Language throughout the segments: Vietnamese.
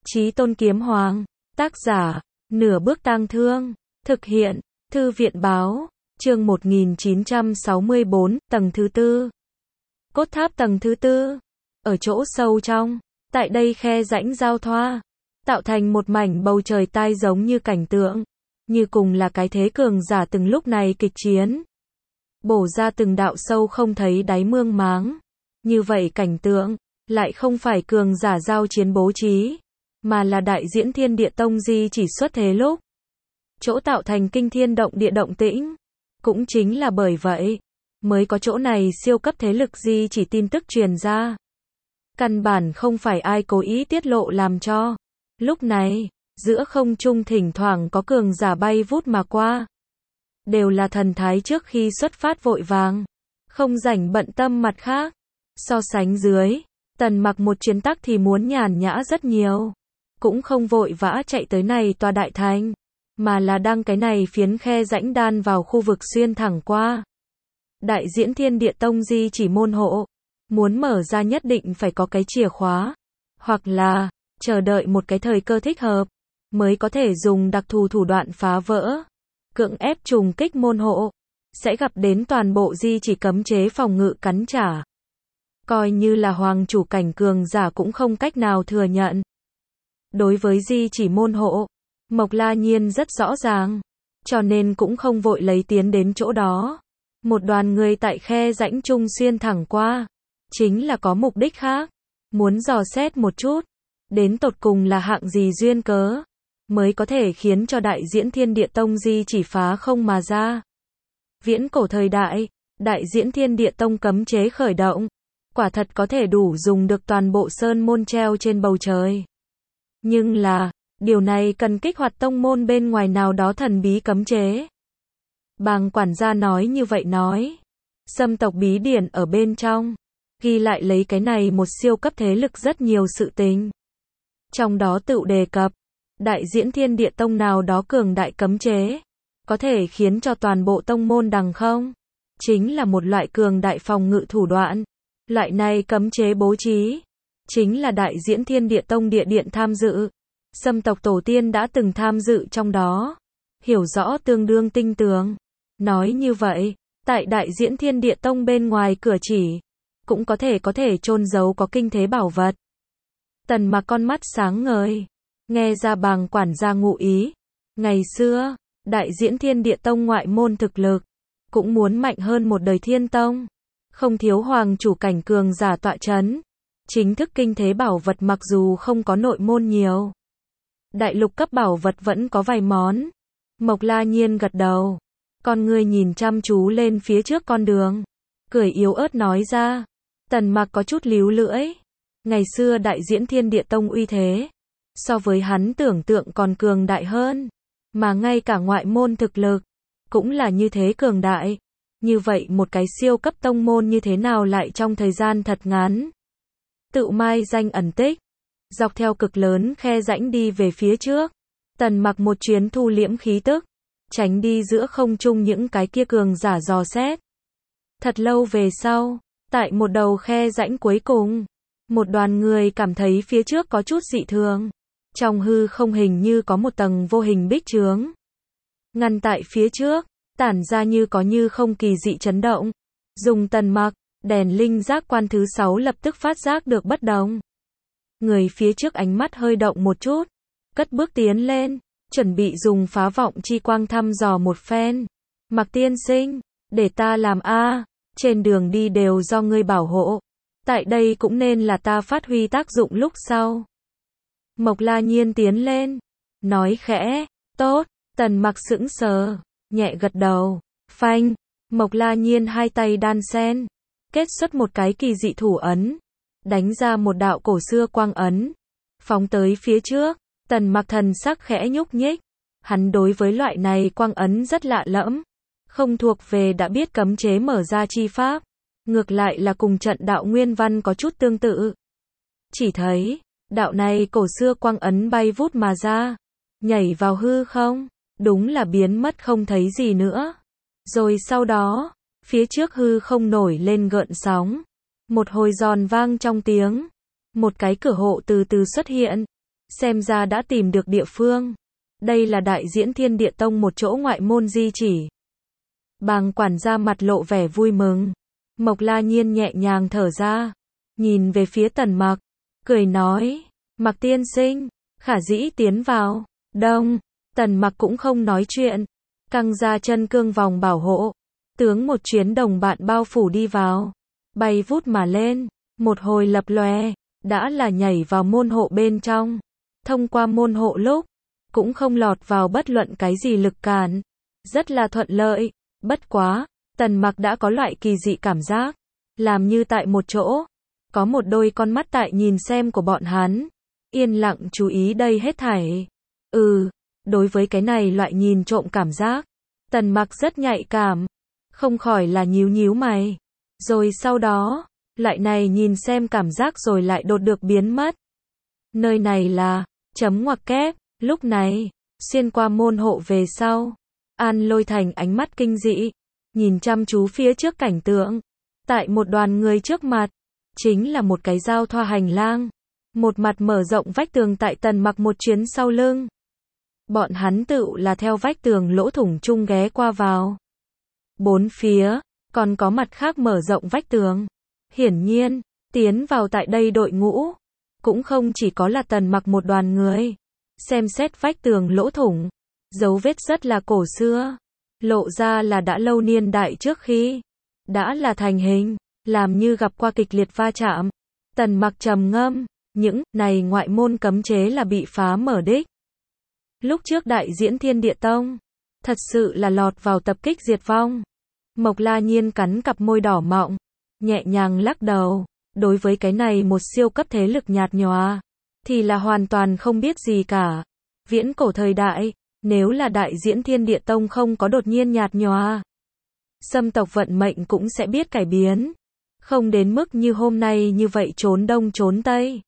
Chí Tôn Kiếm Hoàng. Tác giả, Nửa Bước Tang Thương. Thực hiện, Thư viện báo. Chương 1964, tầng thứ tư. Cốt tháp tầng thứ tư. Ở chỗ sâu trong, tại đây khe rãnh giao thoa, tạo thành một mảnh bầu trời tai giống như cảnh tượng, như cùng là cái thế cường giả từng lúc này kịch chiến. Bổ ra từng đạo sâu không thấy đáy mương máng. Như vậy cảnh tượng, lại không phải cường giả giao chiến bố trí, mà là đại diễn Thiên Địa Tông di chỉ xuất thế lúc. Chỗ tạo thành kinh thiên động địa động tĩnh. Cũng chính là bởi vậy, mới có chỗ này siêu cấp thế lực di chỉ tin tức truyền ra. Căn bản không phải ai cố ý tiết lộ làm cho. Lúc này, giữa không trung thỉnh thoảng có cường giả bay vút mà qua. Đều là thần thái trước khi xuất phát vội vàng, không rảnh bận tâm mặt khác. So sánh dưới, Tần Mặc một chuyến tắc thì muốn nhàn nhã rất nhiều. Cũng không vội vã chạy tới này tòa đại thành, mà là đang cái này phiến khe rãnh đan vào khu vực xuyên thẳng qua. Đại diễn Thiên Địa Tông di chỉ môn hộ, muốn mở ra nhất định phải có cái chìa khóa, hoặc là chờ đợi một cái thời cơ thích hợp, mới có thể dùng đặc thù thủ đoạn phá vỡ, cưỡng ép trùng kích môn hộ, sẽ gặp đến toàn bộ di chỉ cấm chế phòng ngự cắn trả. Coi như là hoàng chủ cảnh cường giả cũng không cách nào thừa nhận. Đối với di chỉ môn hộ, Mộc La Nhiên rất rõ ràng, cho nên cũng không vội lấy tiến đến chỗ đó. Một đoàn người tại khe rãnh trung xuyên thẳng qua, chính là có mục đích khác, muốn dò xét một chút, đến tột cùng là hạng gì duyên cớ, mới có thể khiến cho đại diễn Thiên Địa Tông di chỉ phá không mà ra. Viễn cổ thời đại, đại diễn Thiên Địa Tông cấm chế khởi động, quả thật có thể đủ dùng được toàn bộ sơn môn treo trên bầu trời. Nhưng là, điều này cần kích hoạt tông môn bên ngoài nào đó thần bí cấm chế. Bàng quản gia nói như vậy nói. Xâm tộc bí điển ở bên trong, ghi lại lấy cái này một siêu cấp thế lực rất nhiều sự tình. Trong đó tự đề cập, đại diễn Thiên Địa Tông nào đó cường đại cấm chế, có thể khiến cho toàn bộ tông môn đằng không. Chính là một loại cường đại phòng ngự thủ đoạn. Loại này cấm chế bố trí, chính là đại diễn Thiên Địa Tông địa điện tham dự. Xâm tộc tổ tiên đã từng tham dự trong đó, hiểu rõ tương đương tinh tường. Nói như vậy, tại đại diễn Thiên Địa Tông bên ngoài cửa chỉ, cũng có thể chôn giấu có kinh thế bảo vật. Tần Mặc con mắt sáng ngời, nghe ra bàng quản gia ngụ ý. Ngày xưa, đại diễn Thiên Địa Tông ngoại môn thực lực, cũng muốn mạnh hơn một đời Thiên Tông. Không thiếu hoàng chủ cảnh cường giả tọa chấn. Chính thức kinh thế bảo vật mặc dù không có nội môn nhiều, đại lục cấp bảo vật vẫn có vài món. Mộc La Nhiên gật đầu, con người nhìn chăm chú lên phía trước con đường, cười yếu ớt nói ra. Tần Mặc có chút líu lưỡi. Ngày xưa đại diễn Thiên Địa Tông uy thế, so với hắn tưởng tượng còn cường đại hơn. Mà ngay cả ngoại môn thực lực, cũng là như thế cường đại. Như vậy một cái siêu cấp tông môn như thế nào lại trong thời gian thật ngắn tự mai danh ẩn tích. Dọc theo cực lớn khe rãnh đi về phía trước, Tần Mặc một chuyến thu liễm khí tức, tránh đi giữa không trung những cái kia cường giả dò xét. Thật lâu về sau, tại một đầu khe rãnh cuối cùng, một đoàn người cảm thấy phía trước có chút dị thường. Trong hư không hình như có một tầng vô hình bích chướng ngăn tại phía trước, tản ra như có như không kỳ dị chấn động. Dùng Tần Mặc, đèn linh giác quan thứ 6 lập tức phát giác được bất đồng. Người phía trước ánh mắt hơi động một chút, cất bước tiến lên, chuẩn bị dùng phá vọng chi quang thăm dò một phen. Mặc tiên sinh, để ta làm a, trên đường đi đều do ngươi bảo hộ. Tại đây cũng nên là ta phát huy tác dụng lúc sau. Mộc La Nhiên tiến lên, nói khẽ, tốt. Tần Mặc sững sờ, nhẹ gật đầu. Phanh, Mộc La Nhiên hai tay đan sen, kết xuất một cái kỳ dị thủ ấn, đánh ra một đạo cổ xưa quang ấn, phóng tới phía trước. Tần Mặc thần sắc khẽ nhúc nhích, hắn đối với loại này quang ấn rất lạ lẫm, không thuộc về đã biết cấm chế mở ra chi pháp, ngược lại là cùng trận đạo nguyên văn có chút tương tự. Chỉ thấy, đạo này cổ xưa quang ấn bay vút mà ra, nhảy vào hư không, đúng là biến mất không thấy gì nữa. Rồi sau đó, phía trước hư không nổi lên gợn sóng, một hồi giòn vang trong tiếng, một cái cửa hộ từ từ xuất hiện, xem ra đã tìm được địa phương. Đây là Đại Diễn Thiên Địa Tông, một chỗ ngoại môn di chỉ. Bàng quản gia mặt lộ vẻ vui mừng. Mộc La Nhiên nhẹ nhàng thở ra, nhìn về phía Tần Mặc, cười nói, Mặc tiên sinh, khả dĩ tiến vào. Đông, Tần Mặc cũng không nói chuyện, căng ra chân cương vòng bảo hộ, tướng một chuyến đồng bạn bao phủ đi vào, bay vút mà lên, một hồi lập lòe, đã là nhảy vào môn hộ bên trong. Thông qua môn hộ lúc, cũng không lọt vào bất luận cái gì lực cản, rất là thuận lợi. Bất quá, Tần Mặc đã có loại kỳ dị cảm giác, làm như tại một chỗ, có một đôi con mắt tại nhìn xem của bọn hắn, yên lặng chú ý đây hết thảy. Đối với cái này loại nhìn trộm cảm giác, Tần Mặc rất nhạy cảm, không khỏi là nhíu nhíu mày. Rồi sau đó, loại này nhìn xem cảm giác rồi lại đột được biến mất. Nơi này là, chấm ngoặc kép, lúc này, xuyên qua môn hộ về sau, An Lôi Thành ánh mắt kinh dị, nhìn chăm chú phía trước cảnh tượng. Tại một đoàn người trước mặt, chính là một cái giao thoa hành lang, một mặt mở rộng vách tường tại Tần Mặc một chuyến sau lưng. Bọn hắn tự là theo vách tường lỗ thủng chung ghé qua vào. Bốn phía, còn có mặt khác mở rộng vách tường. Hiển nhiên, tiến vào tại đây đội ngũ, cũng không chỉ có là Tần Mặc một đoàn người. Xem xét vách tường lỗ thủng, dấu vết rất là cổ xưa, lộ ra là đã lâu niên đại trước khi đã là thành hình, làm như gặp qua kịch liệt va chạm. Tần Mặc trầm ngâm, những này ngoại môn cấm chế là bị phá mở đích. Lúc trước Đại Diễn Thiên Địa Tông, thật sự là lọt vào tập kích diệt vong. Mộc La Nhiên cắn cặp môi đỏ mọng, nhẹ nhàng lắc đầu, đối với cái này một siêu cấp thế lực nhạt nhòa, thì là hoàn toàn không biết gì cả. Viễn cổ thời đại, nếu là Đại Diễn Thiên Địa Tông không có đột nhiên nhạt nhòa, xâm tộc vận mệnh cũng sẽ biết cải biến. Không đến mức như hôm nay như vậy trốn đông trốn tây.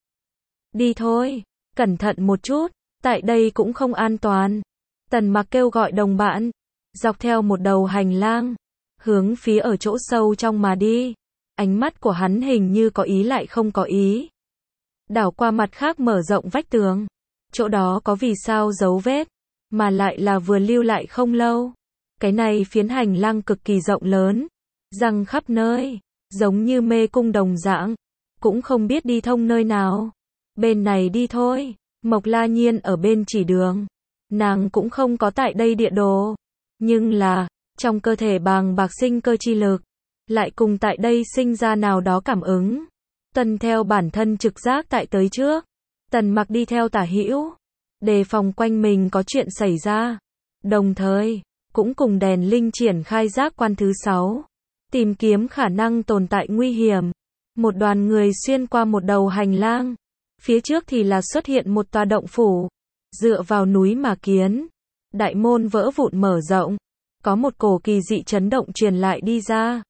Đi thôi, cẩn thận một chút, tại đây cũng không an toàn. Tần Mặc kêu gọi đồng bạn, dọc theo một đầu hành lang, hướng phía ở chỗ sâu trong mà đi. Ánh mắt của hắn hình như có ý lại không có ý. Đảo qua mặt khác mở rộng vách tường. Chỗ đó có vì sao dấu vết, mà lại là vừa lưu lại không lâu. Cái này phiến hành lang cực kỳ rộng lớn, răng khắp nơi, giống như mê cung đồng dạng, cũng không biết đi thông nơi nào. Bên này đi thôi. Mộc La Nhiên ở bên chỉ đường. Nàng cũng không có tại đây địa đồ, nhưng là, trong cơ thể bàng bạc sinh cơ chi lực, lại cùng tại đây sinh ra nào đó cảm ứng. Tuân theo bản thân trực giác tại tới trước. Tần Mặc đi theo tả hữu, đề phòng quanh mình có chuyện xảy ra. Đồng thời, cũng cùng đèn linh triển khai giác quan thứ 6, tìm kiếm khả năng tồn tại nguy hiểm. Một đoàn người xuyên qua một đầu hành lang. Phía trước thì là xuất hiện một tòa động phủ, dựa vào núi mà kiến. Đại môn vỡ vụn mở rộng, có một cổ kỳ dị chấn động truyền lại đi ra.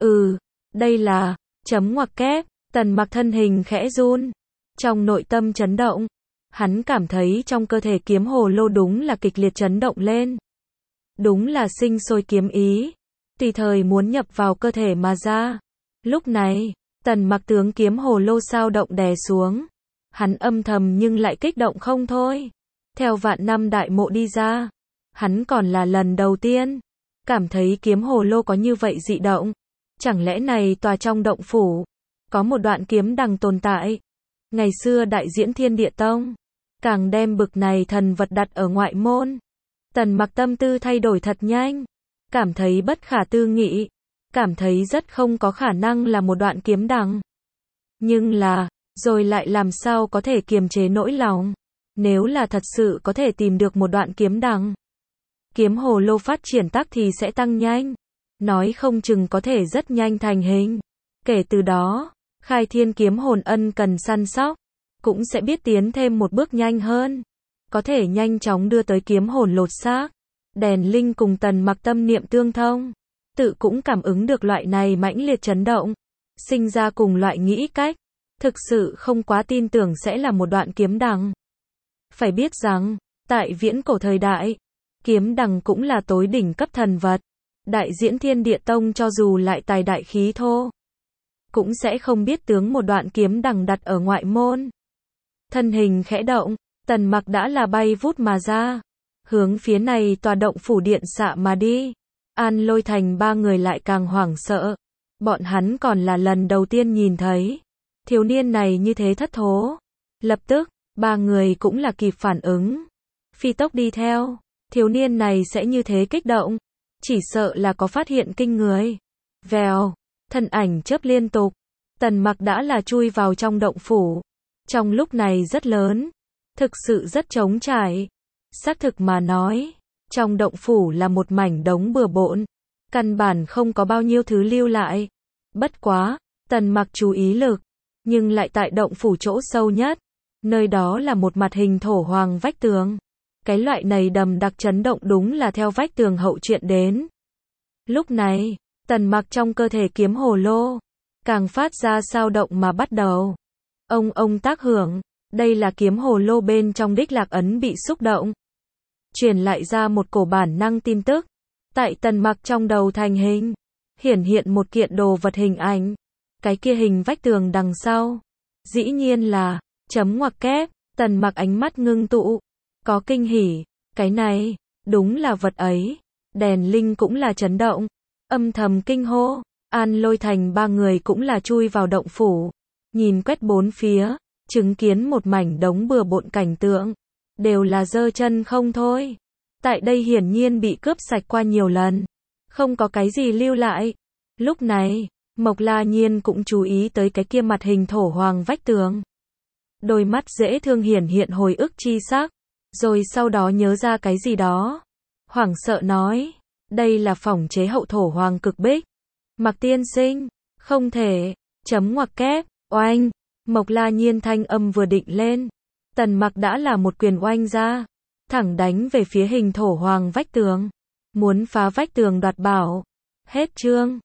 Đây là, chấm ngoặc kép. Tần Mặc thân hình khẽ run, trong nội tâm chấn động, hắn cảm thấy trong cơ thể kiếm hồ lô đúng là kịch liệt chấn động lên. Đúng là sinh sôi kiếm ý, tùy thời muốn nhập vào cơ thể mà ra. Lúc này, Tần Mặc tướng kiếm hồ lô sao động đè xuống. Hắn âm thầm nhưng lại kích động không thôi. Theo vạn năm đại mộ đi ra, hắn còn là lần đầu tiên cảm thấy kiếm hồ lô có như vậy dị động. Chẳng lẽ này tòa trong động phủ có một đoạn kiếm đằng tồn tại? Ngày xưa Đại Diễn Thiên Địa Tông càng đem bực này thần vật đặt ở ngoại môn. Tần Mặc tâm tư thay đổi thật nhanh, cảm thấy bất khả tư nghị, cảm thấy rất không có khả năng là một đoạn kiếm đằng. Nhưng là, rồi lại làm sao có thể kiềm chế nỗi lòng, nếu là thật sự có thể tìm được một đoạn kiếm đằng, kiếm hồ lô phát triển tắc thì sẽ tăng nhanh, nói không chừng có thể rất nhanh thành hình. Kể từ đó, khai thiên kiếm hồn ân cần săn sóc, cũng sẽ biết tiến thêm một bước nhanh hơn, có thể nhanh chóng đưa tới kiếm hồn lột xác. Đèn linh cùng Tần Mặc tâm niệm tương thông, tự cũng cảm ứng được loại này mãnh liệt chấn động, sinh ra cùng loại nghĩ cách, thực sự không quá tin tưởng sẽ là một đoạn kiếm đằng. Phải biết rằng, tại viễn cổ thời đại, kiếm đằng cũng là tối đỉnh cấp thần vật. Đại Diễn Thiên Địa Tông cho dù lại tài đại khí thô, cũng sẽ không biết tướng một đoạn kiếm đằng đặt ở ngoại môn. Thân hình khẽ động, Tần Mặc đã là bay vút mà ra, hướng phía này tòa động phủ điện xạ mà đi. An Lôi Thành ba người lại càng hoảng sợ. Bọn hắn còn là lần đầu tiên nhìn thấy thiếu niên này như thế thất thố. Lập tức, ba người cũng là kịp phản ứng, phi tốc đi theo. Thiếu niên này sẽ như thế kích động, chỉ sợ là có phát hiện kinh người. Vèo, thân ảnh chớp liên tục, Tần Mặc đã là chui vào trong động phủ. Trong lúc này rất lớn, thực sự rất trống trải. Xác thực mà nói, trong động phủ là một mảnh đống bừa bộn, căn bản không có bao nhiêu thứ lưu lại. Bất quá, Tần Mặc chú ý lực, nhưng lại tại động phủ chỗ sâu nhất. Nơi đó là một mặt hình thổ hoàng vách tường. Cái loại này đầm đặc chấn động đúng là theo vách tường hậu chuyện đến. Lúc này, Tần Mặc trong cơ thể kiếm hồ lô càng phát ra sao động mà bắt đầu. Ông tác hưởng, đây là kiếm hồ lô bên trong đích lạc ấn bị xúc động, truyền lại ra một cổ bản năng tin tức. Tại Tần Mặc trong đầu thành hình, hiển hiện một kiện đồ vật hình ảnh. Cái kia hình vách tường đằng sau, dĩ nhiên là chấm ngoặc kép. Tần Mặc ánh mắt ngưng tụ, có kinh hỉ, cái này đúng là vật ấy. Đèn linh cũng là chấn động, âm thầm kinh hô. An Lôi Thành ba người cũng là chui vào động phủ, nhìn quét bốn phía, chứng kiến một mảnh đống bừa bộn cảnh tượng, đều là giơ chân không thôi. Tại đây hiển nhiên bị cướp sạch qua nhiều lần, không có cái gì lưu lại. Lúc này, Mộc La Nhiên cũng chú ý tới cái kia mặt hình thổ hoàng vách tường. Đôi mắt dễ thương hiển hiện hồi ức chi sắc, rồi sau đó nhớ ra cái gì đó. Hoảng sợ nói, đây là phỏng chế hậu thổ hoàng cực bích. Mặc tiên sinh, không thể, chấm ngoặc kép, oanh. Mộc La Nhiên thanh âm vừa định lên, Tần Mặc đã là một quyền oanh ra, thẳng đánh về phía hình thổ hoàng vách tường, muốn phá vách tường đoạt bảo. Hết chương.